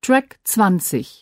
Track 20.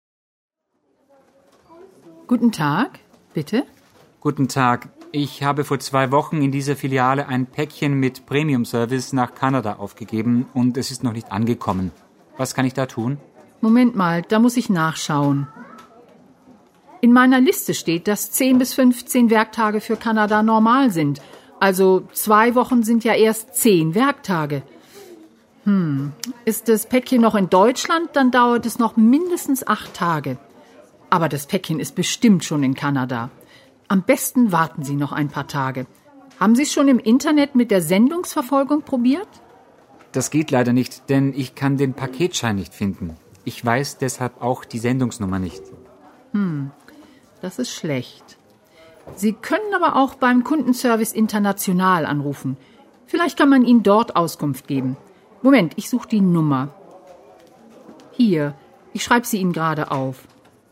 Guten Tag, bitte? Guten Tag. Ich habe vor 2 Wochen in dieser Filiale ein Päckchen mit Premium-Service nach Kanada aufgegeben und es ist noch nicht angekommen. Was kann ich da tun? Moment mal, da muss ich nachschauen. In meiner Liste steht, dass 10 bis 15 Werktage für Kanada normal sind. Also 2 Wochen sind ja erst 10 Werktage. Ist das Päckchen noch in Deutschland, dann dauert es noch mindestens 8 Tage. Aber das Päckchen ist bestimmt schon in Kanada. Am besten warten Sie noch ein paar Tage. Haben Sie es schon im Internet mit der Sendungsverfolgung probiert? Das geht leider nicht, denn ich kann den Paketschein nicht finden. Ich weiß deshalb auch die Sendungsnummer nicht. Das ist schlecht. Sie können aber auch beim Kundenservice International anrufen. Vielleicht kann man Ihnen dort Auskunft geben. Moment, ich suche die Nummer. Hier, ich schreibe sie Ihnen gerade auf.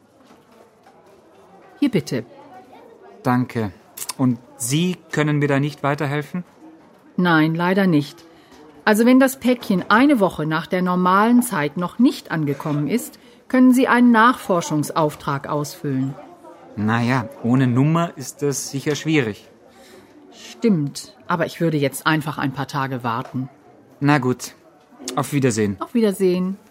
Hier bitte. Danke. Und Sie können mir da nicht weiterhelfen? Nein, leider nicht. Also wenn das Päckchen eine Woche nach der normalen Zeit noch nicht angekommen ist, können Sie einen Nachforschungsauftrag ausfüllen. Naja, ohne Nummer ist das sicher schwierig. Stimmt, aber ich würde jetzt einfach ein paar Tage warten. Na gut, auf Wiedersehen. Auf Wiedersehen.